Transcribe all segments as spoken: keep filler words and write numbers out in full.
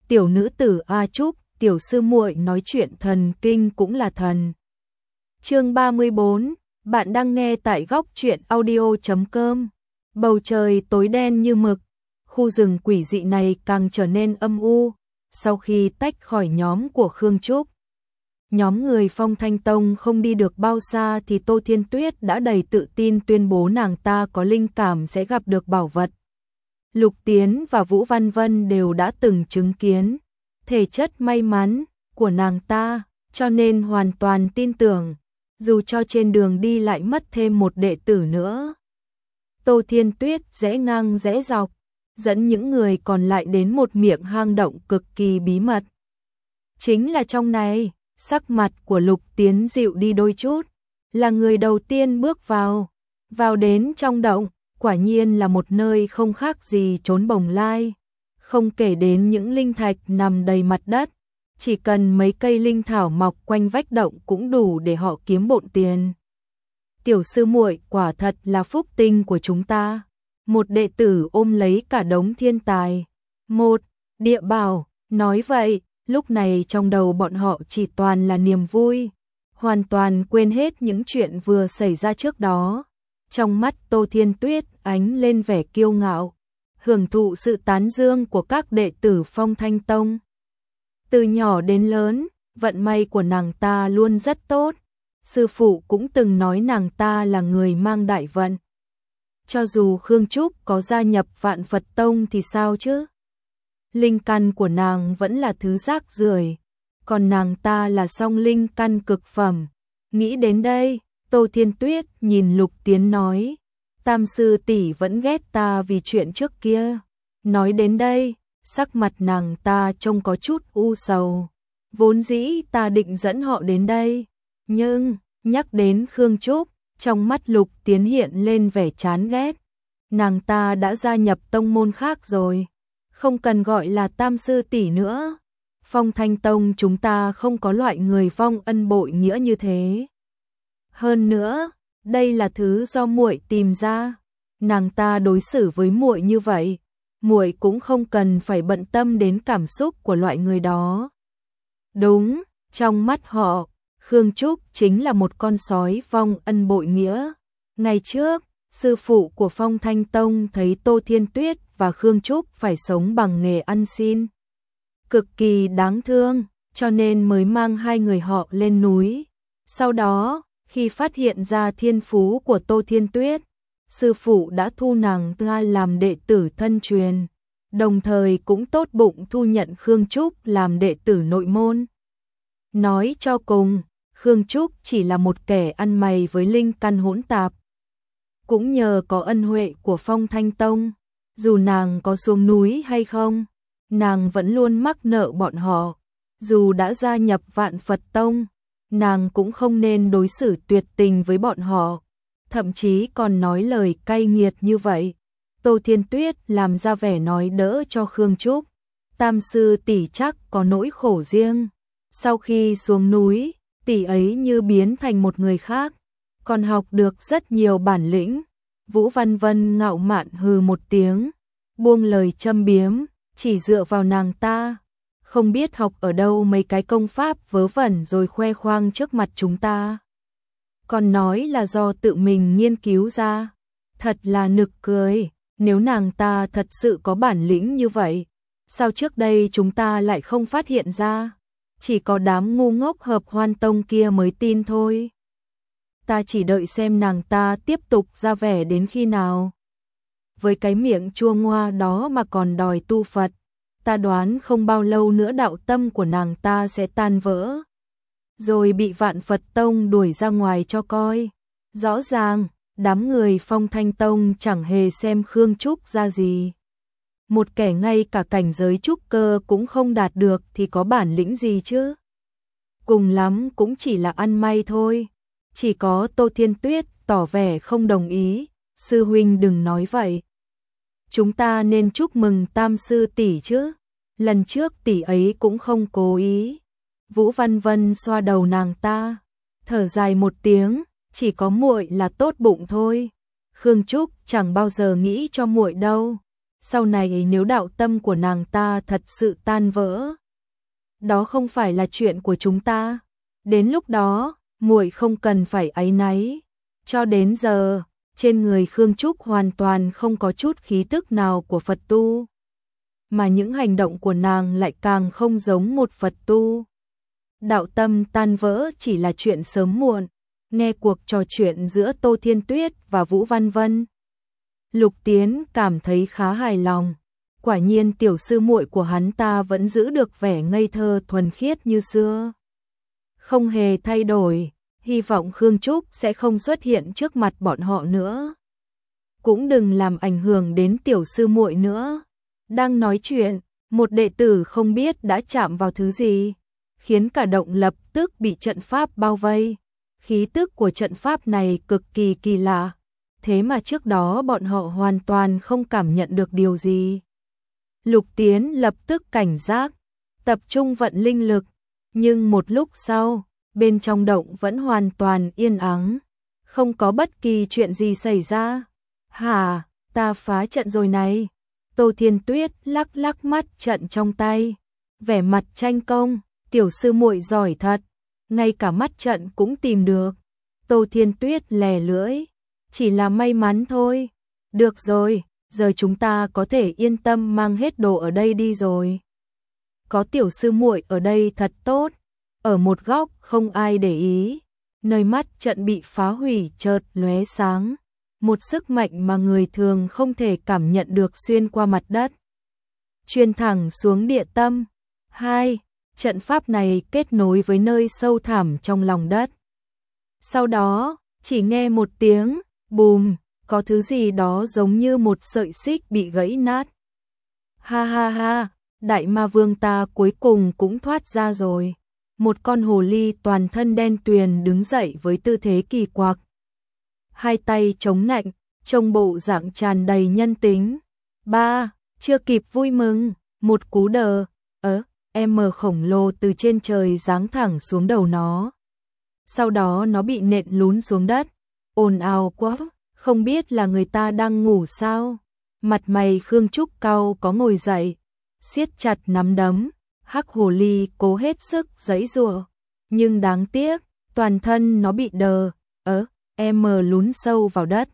tiểu nữ tử A Trúc, tiểu sư muội nói chuyện thần kinh cũng là thần. Chương ba mươi bốn, bạn đang nghe tại góc truyện audio chấm com. Bầu trời tối đen như mực, khu rừng quỷ dị này càng trở nên âm u. Sau khi tách khỏi nhóm của Khương Trúc, nhóm người Phong Thanh Tông không đi được bao xa thì Tô Thiên Tuyết đã đầy tự tin tuyên bố nàng ta có linh cảm sẽ gặp được bảo vật. Lục Tiến và Vũ Văn Vân đều đã từng chứng kiến thể chất may mắn của nàng ta, cho nên hoàn toàn tin tưởng, dù cho trên đường đi lại mất thêm một đệ tử nữa. Tô Thiên Tuyết rẽ ngang rẽ dọc, dẫn những người còn lại đến một miệng hang động cực kỳ bí mật. Chính là trong này, sắc mặt của Lục Tiến dịu đi đôi chút, là người đầu tiên bước vào. Vào đến trong động, quả nhiên là một nơi không khác gì chốn bồng lai. Không kể đến những linh thạch nằm đầy mặt đất, chỉ cần mấy cây linh thảo mọc quanh vách động cũng đủ để họ kiếm bộn tiền. Tiểu sư muội quả thật là phúc tinh của chúng ta. Một đệ tử ôm lấy cả đống thiên tài, một địa bảo, nói vậy, lúc này trong đầu bọn họ chỉ toàn là niềm vui, hoàn toàn quên hết những chuyện vừa xảy ra trước đó. Trong mắt Tô Thiên Tuyết ánh lên vẻ kiêu ngạo, hưởng thụ sự tán dương của các đệ tử Phong Thanh Tông. Từ nhỏ đến lớn, vận may của nàng ta luôn rất tốt, sư phụ cũng từng nói nàng ta là người mang đại vận. Cho dù Khương Trúc có gia nhập Vạn Phật Tông thì sao chứ? Linh căn của nàng vẫn là thứ rác rưởi, còn nàng ta là song linh căn cực phẩm. Nghĩ đến đây, Tô Thiên Tuyết nhìn Lục Tiến nói, tam sư tỷ vẫn ghét ta vì chuyện trước kia. Nói đến đây, sắc mặt nàng ta trông có chút u sầu. Vốn dĩ ta định dẫn họ đến đây, nhưng nhắc đến Khương Trúc, trong mắt Lục Tiến hiện lên vẻ chán ghét. Nàng ta đã gia nhập tông môn khác rồi, không cần gọi là tam sư tỷ nữa. Phong Thanh Tông chúng ta không có loại người vong ân bội nghĩa như thế. Hơn nữa, đây là thứ do muội tìm ra. Nàng ta đối xử với muội như vậy, muội cũng không cần phải bận tâm đến cảm xúc của loại người đó. Đúng, trong mắt họ, Khương Trúc chính là một con sói vong ân bội nghĩa. Ngày trước, sư phụ của Phong Thanh Tông thấy Tô Thiên Tuyết và Khương Trúc phải sống bằng nghề ăn xin, cực kỳ đáng thương, cho nên mới mang hai người họ lên núi. Sau đó, khi phát hiện ra thiên phú của Tô Thiên Tuyết, sư phụ đã thu nàng ta làm đệ tử thân truyền, đồng thời cũng tốt bụng thu nhận Khương Trúc làm đệ tử nội môn. Nói cho cùng, Khương Trúc chỉ là một kẻ ăn mày với linh căn hỗn tạp. Cũng nhờ có ân huệ của Phong Thanh Tông, dù nàng có xuống núi hay không, nàng vẫn luôn mắc nợ bọn họ. Dù đã gia nhập Vạn Phật Tông, nàng cũng không nên đối xử tuyệt tình với bọn họ, thậm chí còn nói lời cay nghiệt như vậy. Tô Thiên Tuyết làm ra vẻ nói đỡ cho Khương Trúc, tam sư tỷ chắc có nỗi khổ riêng. Sau khi xuống núi, tỷ ấy như biến thành một người khác, còn học được rất nhiều bản lĩnh. Vũ Văn Vân ngạo mạn hừ một tiếng, buông lời châm biếm, chỉ dựa vào nàng ta, không biết học ở đâu mấy cái công pháp vớ vẩn rồi khoe khoang trước mặt chúng ta. Còn nói là do tự mình nghiên cứu ra, thật là nực cười. Nếu nàng ta thật sự có bản lĩnh như vậy, sao trước đây chúng ta lại không phát hiện ra? Chỉ có đám ngu ngốc Hợp Hoan Tông kia mới tin thôi. Ta chỉ đợi xem nàng ta tiếp tục ra vẻ đến khi nào. Với cái miệng chua ngoa đó mà còn đòi tu Phật, ta đoán không bao lâu nữa đạo tâm của nàng ta sẽ tan vỡ, rồi bị Vạn Phật Tông đuổi ra ngoài cho coi. Rõ ràng, đám người Phong Thanh Tông chẳng hề xem Khương Trúc ra gì. Một kẻ ngay cả cảnh giới trúc cơ cũng không đạt được thì có bản lĩnh gì chứ? Cùng lắm cũng chỉ là ăn may thôi. Chỉ có Tô Thiên Tuyết tỏ vẻ không đồng ý. Sư huynh đừng nói vậy. Chúng ta nên chúc mừng tam sư tỷ chứ. Lần trước tỷ ấy cũng không cố ý. Vũ Văn Vân xoa đầu nàng ta, thở dài một tiếng, chỉ có muội là tốt bụng thôi. Khương Trúc chẳng bao giờ nghĩ cho muội đâu. sau này nếu đạo tâm của nàng ta thật sự tan vỡ, đó không phải là chuyện của chúng ta. Đến lúc đó, muội không cần phải áy náy. Cho đến giờ, trên người Khương Trúc hoàn toàn không có chút khí tức nào của Phật tu, mà những hành động của nàng lại càng không giống một Phật tu. Đạo tâm tan vỡ chỉ là chuyện sớm muộn. Nghe cuộc trò chuyện giữa Tô Thiên Tuyết và Vũ Văn Vân, Lục Tiến cảm thấy khá hài lòng. Quả nhiên tiểu sư muội của hắn ta vẫn giữ được vẻ ngây thơ thuần khiết như xưa, không hề thay đổi. Hy vọng Khương Trúc sẽ không xuất hiện trước mặt bọn họ nữa, cũng đừng làm ảnh hưởng đến tiểu sư muội nữa. Đang nói chuyện, một đệ tử không biết đã chạm vào thứ gì, khiến cả động lập tức bị trận pháp bao vây. Khí tức của trận pháp này cực kỳ kỳ lạ, thế mà trước đó bọn họ hoàn toàn không cảm nhận được điều gì. Lục Tiến lập tức cảnh giác, tập trung vận linh lực, nhưng một lúc sau, bên trong động vẫn hoàn toàn yên ắng, không có bất kỳ chuyện gì xảy ra. Hả, ta phá trận rồi này. Tô Thiên Tuyết lắc lắc mắt trận trong tay, vẻ mặt tranh công, tiểu sư muội giỏi thật, ngay cả mắt trận cũng tìm được. Tô Thiên Tuyết lè lưỡi, chỉ là may mắn thôi. Được rồi, giờ chúng ta có thể yên tâm mang hết đồ ở đây đi rồi. Có tiểu sư muội ở đây thật tốt. Ở một góc không ai để ý, nơi mắt trận bị phá hủy chợt lóe sáng, một sức mạnh mà người thường không thể cảm nhận được xuyên qua mặt đất, truyền thẳng xuống địa tâm. Hai, trận pháp này kết nối với nơi sâu thẳm trong lòng đất. Sau đó, chỉ nghe một tiếng bùm, có thứ gì đó giống như một sợi xích bị gãy nát. Ha ha ha, đại ma vương ta cuối cùng cũng thoát ra rồi. Một con hồ ly toàn thân đen tuyền đứng dậy với tư thế kỳ quặc, hai tay chống nạnh, trông bộ dạng tràn đầy nhân tính. Ba, chưa kịp vui mừng, một cú đờ, ớ, em mờ khổng lồ từ trên trời giáng thẳng xuống đầu nó. Sau đó nó bị nện lún xuống đất, ồn ào quá, không biết là người ta đang ngủ sao. Mặt mày Khương Trúc cau có ngồi dậy, siết chặt nắm đấm. Hắc hồ ly cố hết sức giãy giụa, nhưng đáng tiếc, toàn thân nó bị đờ, ớ, em mờ lún sâu vào đất,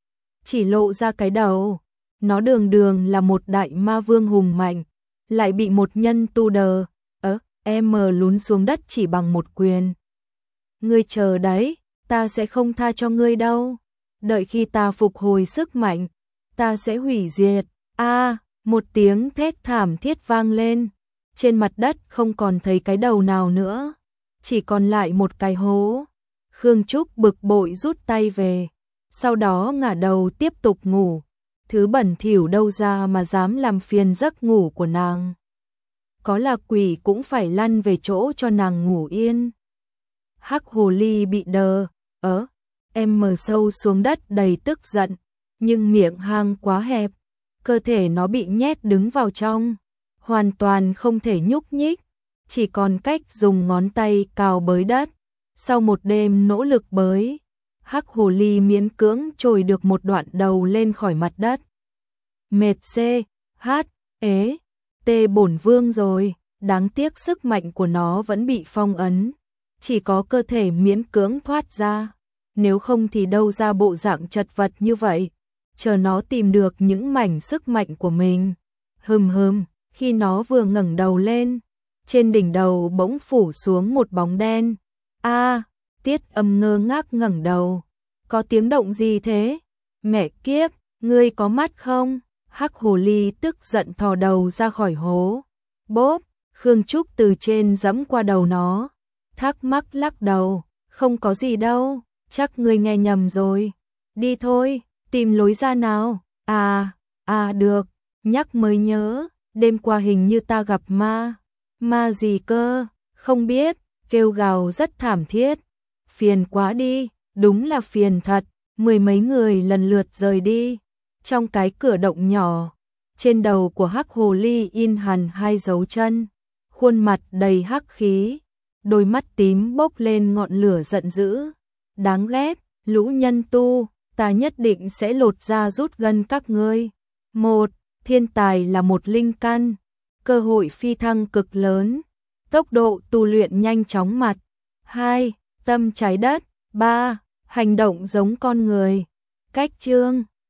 chỉ lộ ra cái đầu. Nó đường đường là một đại ma vương hùng mạnh, lại bị một nhân tu đờ, ớ, em mờ lún xuống đất chỉ bằng một quyền. Ngươi chờ đấy, ta sẽ không tha cho ngươi đâu. Đợi khi ta phục hồi sức mạnh, ta sẽ hủy diệt. A, à, một tiếng thét thảm thiết vang lên. Trên mặt đất không còn thấy cái đầu nào nữa, chỉ còn lại một cái hố. Khương Trúc bực bội rút tay về, sau đó ngả đầu tiếp tục ngủ. Thứ bẩn thỉu đâu ra mà dám làm phiền giấc ngủ của nàng. Có là quỷ cũng phải lăn về chỗ cho nàng ngủ yên. Hắc hồ ly bị đờ, ớ, em mờ sâu xuống đất đầy tức giận, nhưng miệng hang quá hẹp, cơ thể nó bị nhét đứng vào trong, hoàn toàn không thể nhúc nhích, chỉ còn cách dùng ngón tay cào bới đất. Sau một đêm nỗ lực bới, hắc hồ ly miễn cưỡng trồi được một đoạn đầu lên khỏi mặt đất. Mệt xê, hát, ế, tê bổn vương rồi, đáng tiếc sức mạnh của nó vẫn bị phong ấn, chỉ có cơ thể miễn cưỡng thoát ra, nếu không thì đâu ra bộ dạng chật vật như vậy. Chờ nó tìm được những mảnh sức mạnh của mình. Hừm hừm, khi nó vừa ngẩng đầu lên, trên đỉnh đầu bỗng phủ xuống một bóng đen. A, à, Tiết Âm ngơ ngác ngẩng đầu. Có tiếng động gì thế? Mẹ kiếp, ngươi có mắt không? Hắc hồ ly tức giận thò đầu ra khỏi hố. Bốp, Khương Trúc từ trên giẫm qua đầu nó. Thắc mắc lắc đầu, không có gì đâu, chắc ngươi nghe nhầm rồi. Đi thôi, tìm lối ra nào. À, à được, nhắc mới nhớ, đêm qua hình như ta gặp ma. Ma gì cơ? Không biết, kêu gào rất thảm thiết. Phiền quá đi, đúng là phiền thật. Mười mấy người lần lượt rời đi. Trong cái cửa động nhỏ, trên đầu của hắc hồ ly in hằn hai dấu chân, khuôn mặt đầy hắc khí, đôi mắt tím bốc lên ngọn lửa giận dữ. Đáng ghét, lũ nhân tu, ta nhất định sẽ lột da rút gân các ngươi. Một, Thiên tài là một linh căn, cơ hội phi thăng cực lớn, tốc độ tu luyện nhanh chóng. Mặt hai, tâm trái đất. Ba, hành động giống con người. Cách chương